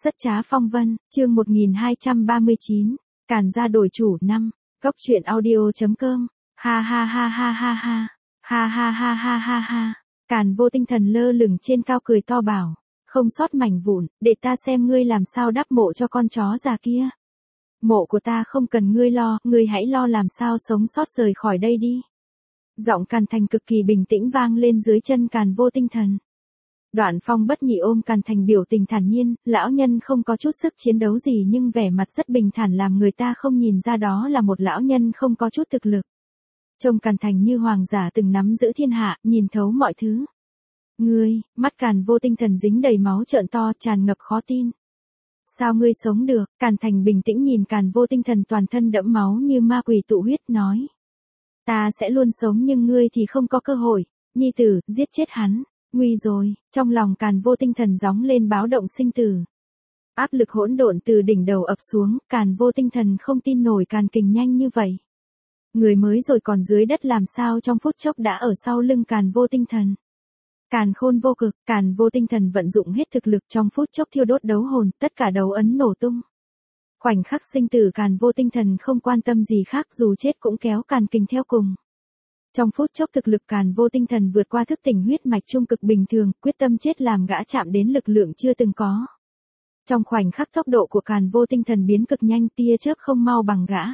Rất trá phong vân, chương 1239, Càn gia đổi chủ 5, Cốc truyện audio.com, ha ha ha ha ha ha, ha ha ha ha ha ha, Càn vô tinh thần lơ lửng trên cao cười to bảo, không sót mảnh vụn, để ta xem ngươi làm sao đắp mộ cho con chó già kia. Mộ của ta không cần ngươi lo, ngươi hãy lo làm sao sống sót rời khỏi đây đi. Giọng Càn Thành cực kỳ bình tĩnh vang lên dưới chân Càn vô tinh thần. Đoạn Phong bất nhị ôm Càn Thành biểu tình thản nhiên, lão nhân không có chút sức chiến đấu gì nhưng vẻ mặt rất bình thản làm người ta không nhìn ra đó là một lão nhân không có chút thực lực. Trông Càn Thành như hoàng giả từng nắm giữ thiên hạ, nhìn thấu mọi thứ. Ngươi, mắt Càn vô tinh thần dính đầy máu trợn to tràn ngập khó tin. Sao ngươi sống được? Càn Thành bình tĩnh nhìn Càn vô tinh thần toàn thân đẫm máu như ma quỷ tụ huyết nói. Ta sẽ luôn sống nhưng ngươi thì không có cơ hội. Nhi tử, giết chết hắn. Nguy rồi, trong lòng Càn vô tinh thần gióng lên báo động sinh tử. Áp lực hỗn độn từ đỉnh đầu ập xuống, Càn vô tinh thần không tin nổi Càn Kình nhanh như vậy. Người mới rồi còn dưới đất làm sao trong phút chốc đã ở sau lưng Càn vô tinh thần. Càn khôn vô cực, Càn vô tinh thần vận dụng hết thực lực trong phút chốc thiêu đốt đấu hồn, tất cả đấu ấn nổ tung. Khoảnh khắc sinh tử Càn vô tinh thần không quan tâm gì khác dù chết cũng kéo Càn Kình theo cùng. Trong phút chốc thực lực Càn vô tinh thần vượt qua thức tỉnh huyết mạch trung cực bình thường, quyết tâm chết làm gã chạm đến lực lượng chưa từng có. Trong khoảnh khắc tốc độ của Càn vô tinh thần biến cực nhanh tia chớp không mau bằng gã.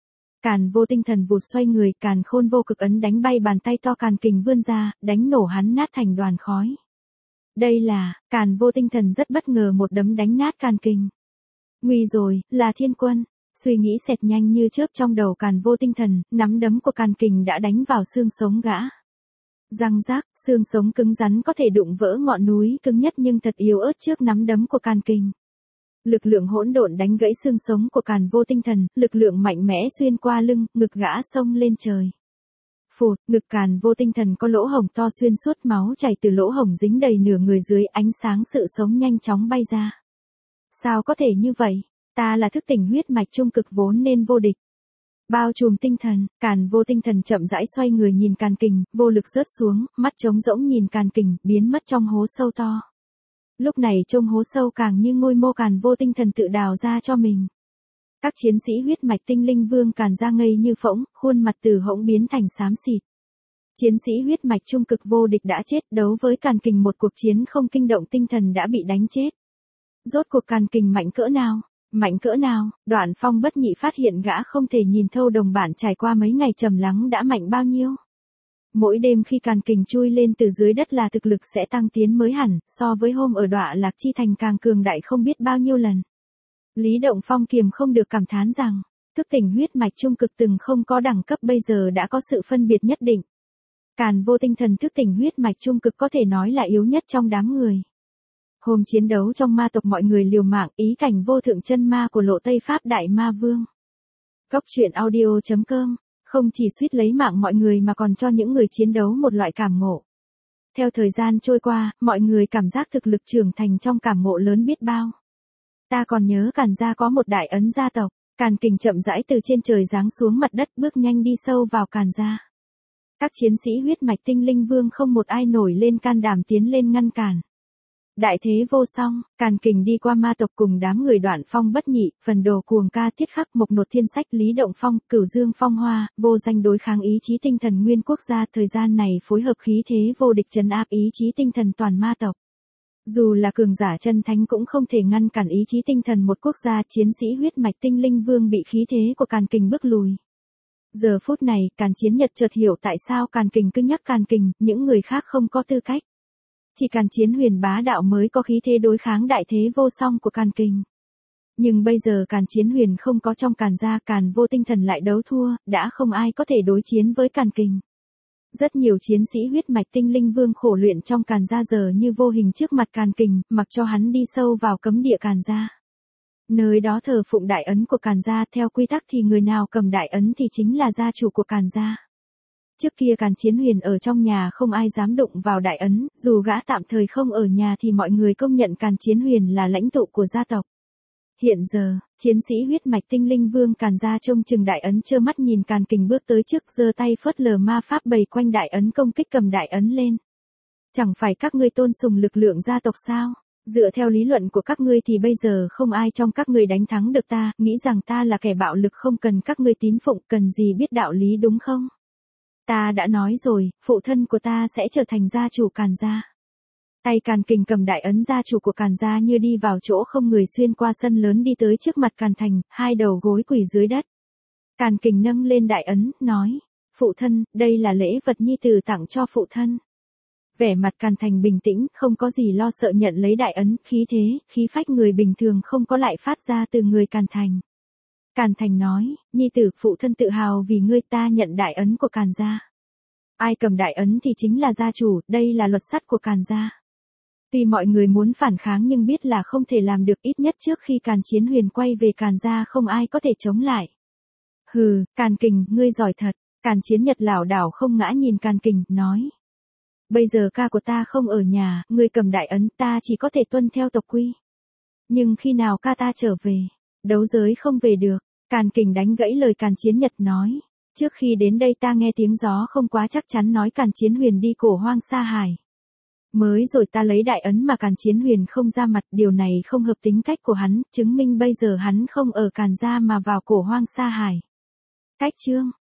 Càn vô tinh thần vụt xoay người, Càn khôn vô cực ấn đánh bay bàn tay to Càn Kình vươn ra, đánh nổ hắn nát thành đoàn khói. Đây là, Càn vô tinh thần rất bất ngờ một đấm đánh nát Càn Kình. Nguy rồi, là thiên quân. Suy nghĩ xẹt nhanh như chớp trong đầu Càn vô tinh thần, nắm đấm của Càn Kình đã đánh vào xương sống gã. Răng rác, xương sống cứng rắn có thể đụng vỡ ngọn núi cứng nhất nhưng thật yếu ớt trước nắm đấm của Càn Kình. Lực lượng hỗn độn đánh gãy xương sống của Càn vô tinh thần, lực lượng mạnh mẽ xuyên qua lưng, ngực gã xông lên trời. Phụt, ngực Càn vô tinh thần có lỗ hổng to xuyên suốt máu chảy từ lỗ hổng dính đầy nửa người dưới ánh sáng sự sống nhanh chóng bay ra. Sao có thể như vậy? Ta là thức tỉnh huyết mạch trung cực vốn nên vô địch. Bao trùm tinh thần, Càn vô tinh thần chậm rãi xoay người nhìn Càn Kình, vô lực rớt xuống, mắt trống rỗng nhìn Càn Kình, biến mất trong hố sâu to. Lúc này trong hố sâu càng như ngôi mộ Càn vô tinh thần tự đào ra cho mình. Các chiến sĩ huyết mạch tinh linh vương Càn ra ngây như phỗng, khuôn mặt từ hỗn biến thành xám xịt. Chiến sĩ huyết mạch trung cực vô địch đã chết, đấu với Càn Kình một cuộc chiến không kinh động tinh thần đã bị đánh chết. Rốt cuộc Càn Kình mạnh cỡ nào? Mạnh cỡ nào? Đoạn Phong bất nhị phát hiện gã không thể nhìn thâu đồng bản trải qua mấy ngày trầm lắng đã mạnh bao nhiêu. Mỗi đêm khi Càn Kình chui lên từ dưới đất là thực lực sẽ tăng tiến mới hẳn, so với hôm ở Đọa Lạc Chi Thành càng cường đại không biết bao nhiêu lần. Lý Động Phong kiềm không được cảm thán rằng, thức tỉnh huyết mạch trung cực từng không có đẳng cấp bây giờ đã có sự phân biệt nhất định. Càn vô tinh thần thức tỉnh huyết mạch trung cực có thể nói là yếu nhất trong đám người. Hôm chiến đấu trong ma tộc mọi người liều mạng ý cảnh vô thượng chân ma của Lộ Tây Pháp Đại Ma Vương. Cốc truyện audio.com, không chỉ suýt lấy mạng mọi người mà còn cho những người chiến đấu một loại cảm ngộ. Theo thời gian trôi qua, mọi người cảm giác thực lực trưởng thành trong cảm ngộ lớn biết bao. Ta còn nhớ Càn gia có một đại ấn gia tộc, Càn Kình chậm rãi từ trên trời giáng xuống mặt đất bước nhanh đi sâu vào Càn gia. Các chiến sĩ huyết mạch tinh linh vương không một ai nổi lên can đảm tiến lên ngăn cản. Đại thế vô song, Càn Kình đi qua ma tộc cùng đám người Đoạn Phong bất nhị, Phần Đồ Cuồng Ca Tiết Khắc Mộc Nột Thiên Sách Lý Động Phong, Cửu Dương Phong Hoa, vô danh đối kháng ý chí tinh thần nguyên quốc gia. Thời gian này phối hợp khí thế vô địch trấn áp ý chí tinh thần toàn ma tộc. Dù là cường giả chân thánh cũng không thể ngăn cản ý chí tinh thần một quốc gia. Chiến sĩ huyết mạch tinh linh vương bị khí thế của Càn Kình bức lùi. Giờ phút này, Càn Chiến Nhật chợt hiểu tại sao Càn Kình cứ nhắc Càn Kình, những người khác không có tư cách. Chỉ Càn Chiến Huyền bá đạo mới có khí thế đối kháng đại thế vô song của Càn Kình. Nhưng bây giờ Càn Chiến Huyền không có trong Càn gia, Càn vô tinh thần lại đấu thua, đã không ai có thể đối chiến với Càn Kình. Rất nhiều chiến sĩ huyết mạch tinh linh vương khổ luyện trong Càn gia giờ như vô hình trước mặt Càn Kình, mặc cho hắn đi sâu vào cấm địa Càn gia. Nơi đó thờ phụng đại ấn của Càn gia, theo quy tắc thì người nào cầm đại ấn thì chính là gia chủ của Càn gia. Trước kia Càn Chiến Huyền ở trong nhà không ai dám đụng vào đại ấn, dù gã tạm thời không ở nhà thì mọi người công nhận Càn Chiến Huyền là lãnh tụ của gia tộc. Hiện giờ, chiến sĩ huyết mạch tinh linh vương Càn gia trông chừng đại ấn trơ mắt nhìn Càn Kình bước tới trước giơ tay phớt lờ ma pháp bày quanh đại ấn công kích cầm đại ấn lên. Chẳng phải các ngươi tôn sùng lực lượng gia tộc sao? Dựa theo lý luận của các ngươi thì bây giờ không ai trong các ngươi đánh thắng được ta, nghĩ rằng ta là kẻ bạo lực không cần các ngươi tín phụng, cần gì biết đạo lý đúng không? Ta đã nói rồi, phụ thân của ta sẽ trở thành gia chủ Càn gia. Tay Càn Kình cầm đại ấn gia chủ của Càn gia như đi vào chỗ không người xuyên qua sân lớn đi tới trước mặt Càn Thành, hai đầu gối quỳ dưới đất. Càn Kình nâng lên đại ấn, nói, phụ thân, đây là lễ vật nhi tử tặng cho phụ thân. Vẻ mặt Càn Thành bình tĩnh, không có gì lo sợ nhận lấy đại ấn, khí thế, khí phách người bình thường không có lại phát ra từ người Càn Thành. Càn Thành nói, nhi tử, phụ thân tự hào vì ngươi, ta nhận đại ấn của Càn gia. Ai cầm đại ấn thì chính là gia chủ, đây là luật sắt của Càn gia. Tuy mọi người muốn phản kháng nhưng biết là không thể làm được, ít nhất trước khi Càn Chiến Huyền quay về Càn gia không ai có thể chống lại. Hừ, Càn Kình, ngươi giỏi thật. Càn Chiến Nhật lảo đảo không ngã nhìn Càn Kình, nói. Bây giờ ca của ta không ở nhà, ngươi cầm đại ấn, ta chỉ có thể tuân theo tộc quy. Nhưng khi nào ca ta trở về, đấu giới không về được. Càn Kình đánh gãy lời Càn Chiến Nhật nói. Trước khi đến đây ta nghe tiếng gió không quá chắc chắn nói Càn Chiến Huyền đi Cổ Hoang Sa Hải. Mới rồi ta lấy đại ấn mà Càn Chiến Huyền không ra mặt, điều này không hợp tính cách của hắn, chứng minh bây giờ hắn không ở Càn gia mà vào Cổ Hoang Sa Hải. Cách chương